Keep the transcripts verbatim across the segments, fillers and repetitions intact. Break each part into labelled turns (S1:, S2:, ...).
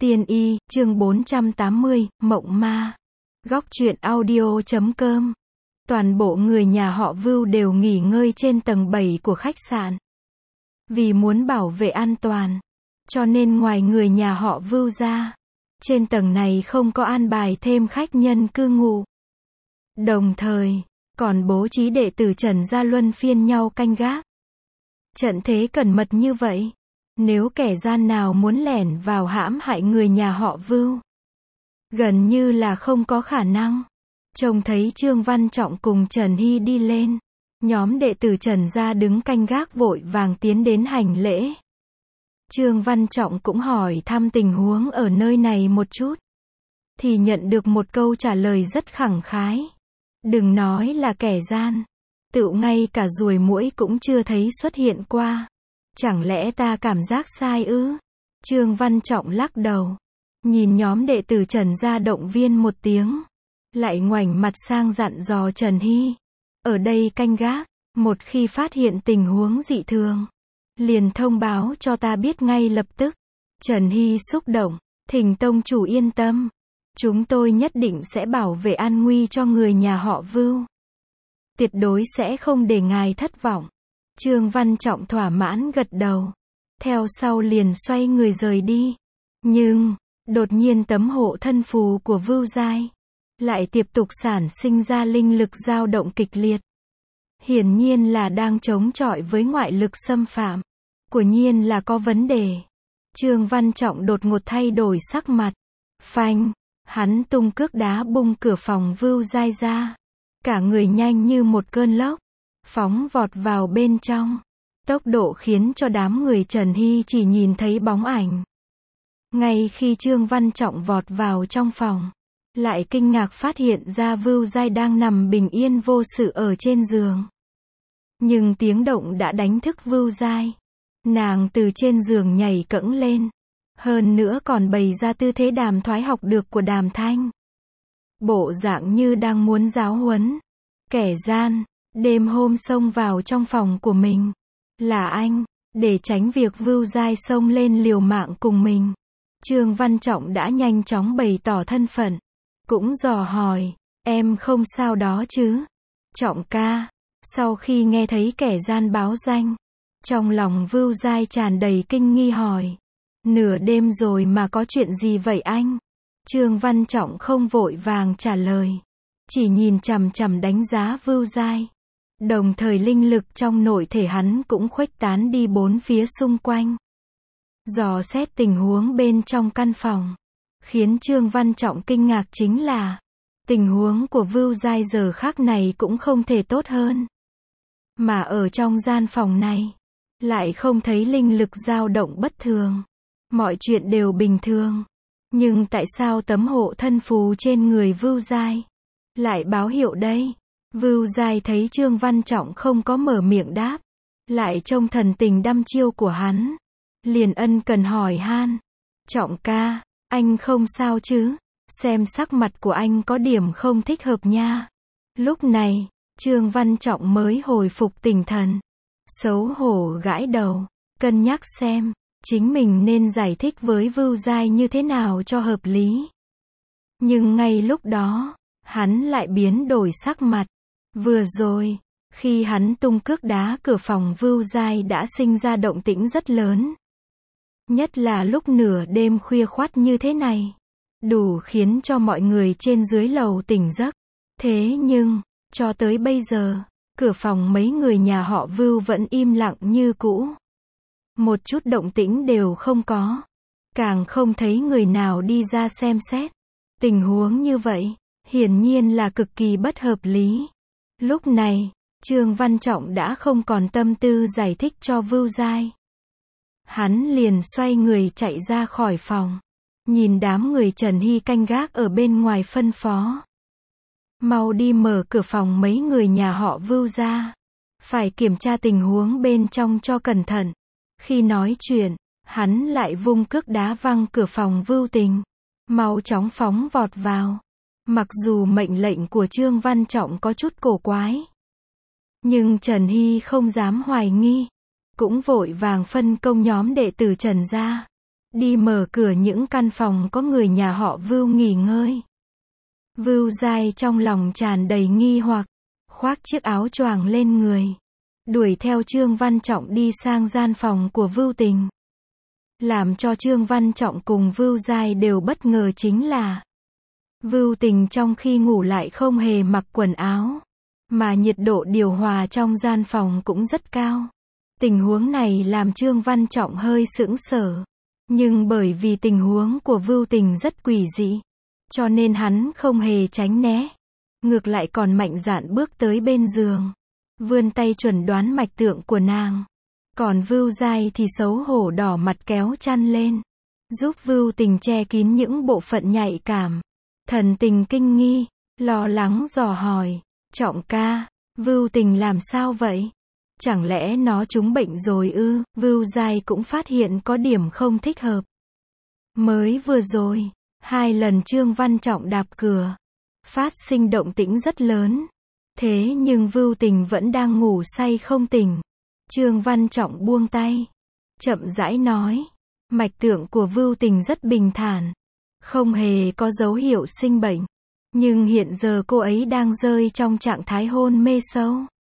S1: Tiên y, chương bốn trăm tám mươi, Mộng Ma. Góc truyện audio chấm com. Toàn bộ người nhà họ Vưu đều nghỉ ngơi trên tầng bảy của khách sạn. Vì muốn bảo vệ an toàn, cho nên ngoài người nhà họ Vưu ra, trên tầng này không có an bài thêm khách nhân cư ngụ. Đồng thời, còn bố trí đệ tử Trần gia luân phiên nhau canh gác. Trận thế cẩn mật như vậy, nếu kẻ gian nào muốn lẻn vào hãm hại người nhà họ Vưu, gần như là không có khả năng. Trông thấy Trương Văn Trọng cùng Trần Hy đi lên, nhóm đệ tử Trần gia đứng canh gác vội vàng tiến đến hành lễ. Trương Văn Trọng cũng hỏi thăm tình huống ở nơi này một chút, thì nhận được một câu trả lời rất khẳng khái. Đừng nói là kẻ gian, tựu ngay cả ruồi muỗi cũng chưa thấy xuất hiện qua. Chẳng lẽ ta cảm giác sai ư? Trương Văn Trọng lắc đầu, nhìn nhóm đệ tử Trần gia động viên một tiếng, lại ngoảnh mặt sang dặn dò Trần Hy, ở đây canh gác, một khi phát hiện tình huống dị thường, liền thông báo cho ta biết ngay lập tức. Trần Hy xúc động, thỉnh tông chủ yên tâm, chúng tôi nhất định sẽ bảo vệ an nguy cho người nhà họ Vưu. Tuyệt đối sẽ không để ngài thất vọng. Trương Văn Trọng thỏa mãn gật đầu, theo sau liền xoay người rời đi. Nhưng, đột nhiên tấm hộ thân phù của Vưu Giai lại tiếp tục sản sinh ra linh lực dao động kịch liệt. Hiển nhiên là đang chống chọi với ngoại lực xâm phạm. Quả nhiên là có vấn đề. Trương Văn Trọng đột ngột thay đổi sắc mặt. Phanh, hắn tung cước đá bung cửa phòng Vưu Giai ra. Cả người nhanh như một cơn lốc, phóng vọt vào bên trong. Tốc độ khiến cho đám người Trần Hy chỉ nhìn thấy bóng ảnh. Ngay khi Trương Văn Trọng vọt vào trong phòng, lại kinh ngạc phát hiện ra Vưu Giai đang nằm bình yên vô sự ở trên giường. Nhưng tiếng động đã đánh thức Vưu Giai. Nàng từ trên giường nhảy cẫng lên, hơn nữa còn bày ra tư thế Đàm Thoái học được của Đàm Thanh. Bộ dạng như đang muốn giáo huấn kẻ gian. Đêm hôm xông vào trong phòng của mình là anh, để tránh việc Vưu Giai xông lên liều mạng cùng mình. Trương Văn Trọng đã nhanh chóng bày tỏ thân phận, cũng dò hỏi, em không sao đó chứ? Trọng ca. Sau khi nghe thấy kẻ gian báo danh, trong lòng Vưu Giai tràn đầy kinh nghi hỏi, nửa đêm rồi mà có chuyện gì vậy anh? Trương Văn Trọng không vội vàng trả lời, chỉ nhìn chằm chằm đánh giá Vưu Giai. Đồng thời linh lực trong nội thể hắn cũng khuếch tán đi bốn phía xung quanh, dò xét tình huống bên trong căn phòng. Khiến Trương Văn Trọng kinh ngạc chính là, tình huống của Vưu Giai giờ khắc này cũng không thể tốt hơn. Mà ở trong gian phòng này, lại không thấy linh lực dao động bất thường. Mọi chuyện đều bình thường. Nhưng tại sao tấm hộ thân phù trên người Vưu Giai lại báo hiệu đây? Vưu Giai thấy Trương Văn Trọng không có mở miệng đáp, lại trông thần tình đăm chiêu của hắn, liền ân cần hỏi han, Trọng ca, anh không sao chứ? Xem sắc mặt của anh có điểm không thích hợp nha. Lúc này, Trương Văn Trọng mới hồi phục tinh thần, xấu hổ gãi đầu, cân nhắc xem chính mình nên giải thích với Vưu Giai như thế nào cho hợp lý. Nhưng ngay lúc đó, hắn lại biến đổi sắc mặt. Vừa rồi, khi hắn tung cước đá cửa phòng Vưu Giai đã sinh ra động tĩnh rất lớn. Nhất là lúc nửa đêm khuya khoắt như thế này, đủ khiến cho mọi người trên dưới lầu tỉnh giấc. Thế nhưng, cho tới bây giờ, cửa phòng mấy người nhà họ Vưu vẫn im lặng như cũ. Một chút động tĩnh đều không có. Càng không thấy người nào đi ra xem xét. Tình huống như vậy, hiển nhiên là cực kỳ bất hợp lý. Lúc này, Trương Văn Trọng đã không còn tâm tư giải thích cho Vưu Giai. Hắn liền xoay người chạy ra khỏi phòng, nhìn đám người Trần Hy canh gác ở bên ngoài phân phó. Mau đi mở cửa phòng mấy người nhà họ Vưu ra. Phải kiểm tra tình huống bên trong cho cẩn thận. Khi nói chuyện, hắn lại vung cước đá văng cửa phòng Vưu Tình, mau chóng phóng vọt vào. Mặc dù mệnh lệnh của Trương Văn Trọng có chút cổ quái, nhưng Trần Hy không dám hoài nghi, cũng vội vàng phân công nhóm đệ tử Trần gia đi mở cửa những căn phòng có người nhà họ Vưu nghỉ ngơi. Vưu Giai trong lòng tràn đầy nghi hoặc, khoác chiếc áo choàng lên người, đuổi theo Trương Văn Trọng đi sang gian phòng của Vưu Tình. Làm cho Trương Văn Trọng cùng Vưu Giai đều bất ngờ chính là Vưu Tình trong khi ngủ lại không hề mặc quần áo, mà nhiệt độ điều hòa trong gian phòng cũng rất cao. Tình huống này làm Trương Văn Trọng hơi sững sờ, nhưng bởi vì tình huống của Vưu Tình rất quỷ dị, cho nên hắn không hề tránh né, ngược lại còn mạnh dạn bước tới bên giường, vươn tay chuẩn đoán mạch tượng của nàng. Còn Vưu Giai thì xấu hổ đỏ mặt kéo chăn lên, giúp Vưu Tình che kín những bộ phận nhạy cảm. Thần tình kinh nghi, lo lắng dò hỏi, Trọng ca, Vưu Tình làm sao vậy? Chẳng lẽ nó trúng bệnh rồi ư? Vưu Giai cũng phát hiện có điểm không thích hợp. Mới vừa rồi, hai lần Trương Văn Trọng đạp cửa, phát sinh động tĩnh rất lớn. Thế nhưng Vưu Tình vẫn đang ngủ say không tỉnh. Trương Văn Trọng buông tay, chậm rãi nói, mạch tượng của Vưu Tình rất bình thản, không hề có dấu hiệu sinh bệnh. Nhưng hiện giờ cô ấy đang rơi trong trạng thái hôn mê sâu.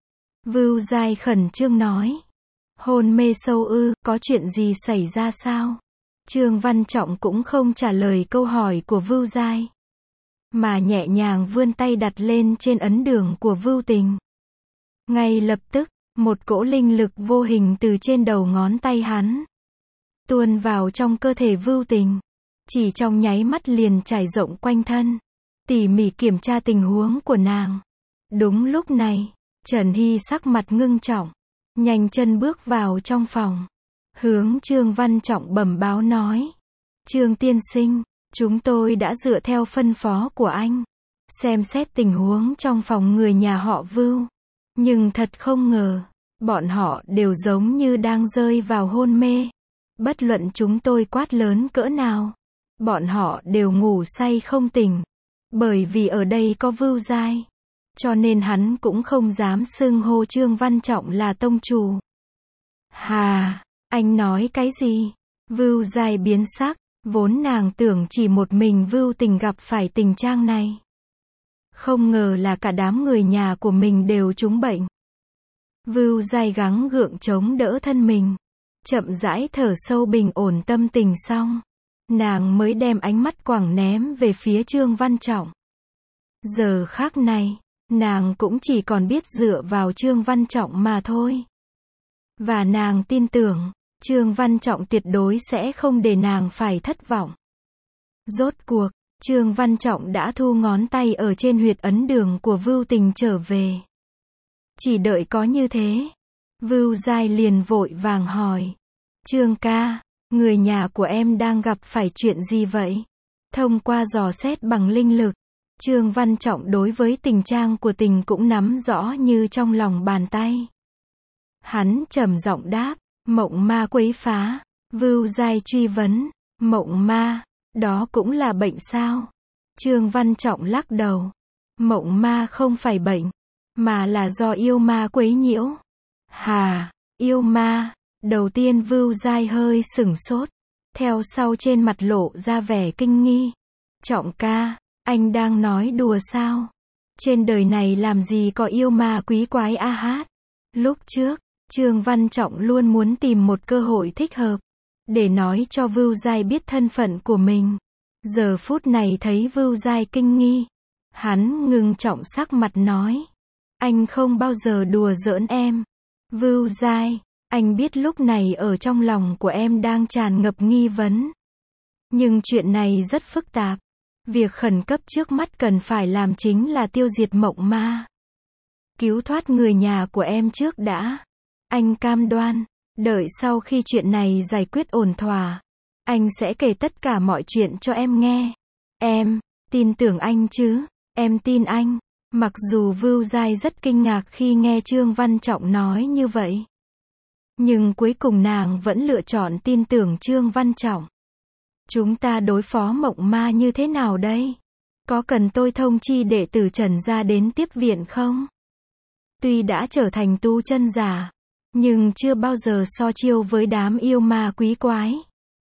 S1: Vưu Giai khẩn trương nói, hôn mê sâu ư, có chuyện gì xảy ra sao? Trương Văn Trọng cũng không trả lời câu hỏi của Vưu Giai, mà nhẹ nhàng vươn tay đặt lên trên ấn đường của Vưu Tình. Ngay lập tức, một cỗ linh lực vô hình từ trên đầu ngón tay hắn tuôn vào trong cơ thể Vưu Tình, chỉ trong nháy mắt liền trải rộng quanh thân, tỉ mỉ kiểm tra tình huống của nàng. Đúng lúc này, Trần Hy sắc mặt ngưng trọng, nhanh chân bước vào trong phòng, hướng Trương Văn Trọng bẩm báo nói, Trương tiên sinh, chúng tôi đã dựa theo phân phó của anh, xem xét tình huống trong phòng người nhà họ Vưu, nhưng thật không ngờ, bọn họ đều giống như đang rơi vào hôn mê. Bất luận chúng tôi quát lớn cỡ nào, bọn họ đều ngủ say không tỉnh. Bởi vì ở đây có Vưu Giai, cho nên hắn cũng không dám xưng hô Trương Văn Trọng là tông chủ. Hà, anh nói cái gì? Vưu Giai biến sắc, vốn nàng tưởng chỉ một mình Vưu Tình gặp phải tình trạng này. Không ngờ là cả đám người nhà của mình đều trúng bệnh. Vưu Giai gắng gượng chống đỡ thân mình, chậm rãi thở sâu bình ổn tâm tình xong, nàng mới đem ánh mắt quẳng ném về phía Trương Văn Trọng. Giờ khác này, nàng cũng chỉ còn biết dựa vào Trương Văn Trọng mà thôi. Và nàng tin tưởng, Trương Văn Trọng tuyệt đối sẽ không để nàng phải thất vọng. Rốt cuộc, Trương Văn Trọng đã thu ngón tay ở trên huyệt ấn đường của Vưu Tình trở về. Chỉ đợi có như thế, Vưu Giai liền vội vàng hỏi, Trương ca, người nhà của em đang gặp phải chuyện gì vậy? Thông qua dò xét bằng linh lực, Trương Văn Trọng đối với tình trạng của Tình cũng nắm rõ như trong lòng bàn tay. Hắn trầm giọng đáp, mộng ma quấy phá. Vưu Giai truy vấn, mộng ma, đó cũng là bệnh sao? Trương Văn Trọng lắc đầu, mộng ma không phải bệnh, mà là do yêu ma quấy nhiễu. Hà, yêu ma? Đầu tiên Vưu Giai hơi sửng sốt, theo sau trên mặt lộ ra vẻ kinh nghi. Trọng ca, anh đang nói đùa sao? Trên đời này làm gì có yêu ma quý quái a hát. Lúc trước, Trương Văn Trọng luôn muốn tìm một cơ hội thích hợp, để nói cho Vưu Giai biết thân phận của mình. Giờ phút này thấy Vưu Giai kinh nghi, hắn ngưng trọng sắc mặt nói, anh không bao giờ đùa giỡn em. Vưu Giai, anh biết lúc này ở trong lòng của em đang tràn ngập nghi vấn. Nhưng chuyện này rất phức tạp. Việc khẩn cấp trước mắt cần phải làm chính là tiêu diệt mộng ma. Cứu thoát người nhà của em trước đã. Anh cam đoan, đợi sau khi chuyện này giải quyết ổn thỏa, anh sẽ kể tất cả mọi chuyện cho em nghe. Em, tin tưởng anh chứ? Em tin anh. Mặc dù Vưu Giai rất kinh ngạc khi nghe Trương Văn Trọng nói như vậy, nhưng cuối cùng nàng vẫn lựa chọn tin tưởng Trương Văn Trọng. Chúng ta đối phó mộng ma như thế nào đây? Có cần tôi thông chi đệ tử Trần gia đến tiếp viện không? Tuy đã trở thành tu chân giả, nhưng chưa bao giờ so chiêu với đám yêu ma quý quái.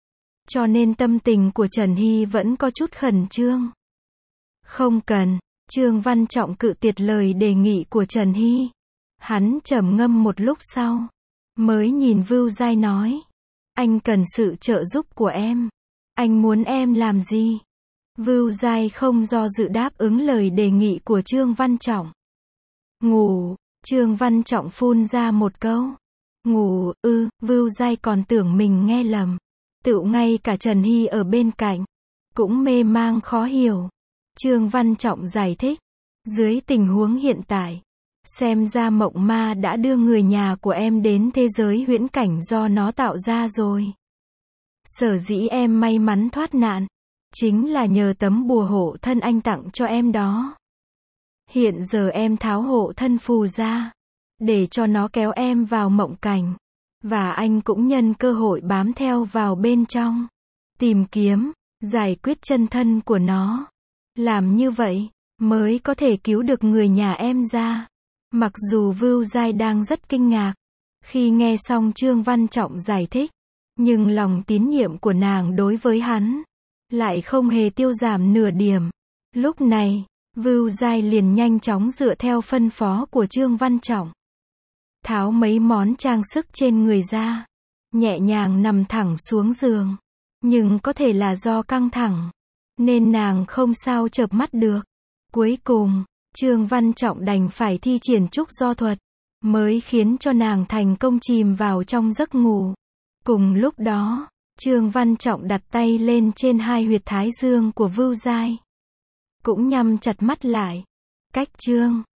S1: cho nên tâm tình của Trần Hy vẫn có chút khẩn trương. Không cần, Trương Văn Trọng cự tuyệt lời đề nghị của Trần Hy. Hắn trầm ngâm một lúc sau, mới nhìn Vưu Giai nói, anh cần sự trợ giúp của em. Anh muốn em làm gì? Vưu Giai không do dự đáp ứng lời đề nghị của Trương Văn Trọng. Ngủ, Trương Văn Trọng phun ra một câu. Ngủ, ư, Vưu Giai còn tưởng mình nghe lầm. Tựu ngay cả Trần Hy ở bên cạnh, cũng mê mang khó hiểu. Trương Văn Trọng giải thích, dưới tình huống hiện tại, xem ra mộng ma đã đưa người nhà của em đến thế giới huyễn cảnh do nó tạo ra rồi. Sở dĩ em may mắn thoát nạn, chính là nhờ tấm bùa hộ thân anh tặng cho em đó. Hiện giờ em tháo hộ thân phù ra, để cho nó kéo em vào mộng cảnh, và anh cũng nhân cơ hội bám theo vào bên trong, tìm kiếm, giải quyết chân thân của nó. Làm như vậy, mới có thể cứu được người nhà em ra. Mặc dù Vưu Giai đang rất kinh ngạc, khi nghe xong Trương Văn Trọng giải thích, nhưng lòng tín nhiệm của nàng đối với hắn, lại không hề tiêu giảm nửa điểm. Lúc này, Vưu Giai liền nhanh chóng dựa theo phân phó của Trương Văn Trọng, tháo mấy món trang sức trên người ra, nhẹ nhàng nằm thẳng xuống giường. Nhưng có thể là do căng thẳng, nên nàng không sao chợp mắt được. Cuối cùng, Trương Văn Trọng đành phải thi triển trúc do thuật, mới khiến cho nàng thành công chìm vào trong giấc ngủ. Cùng lúc đó, Trương Văn Trọng đặt tay lên trên hai huyệt thái dương của Vưu Giai, cũng nhắm chặt mắt lại. Cách Trương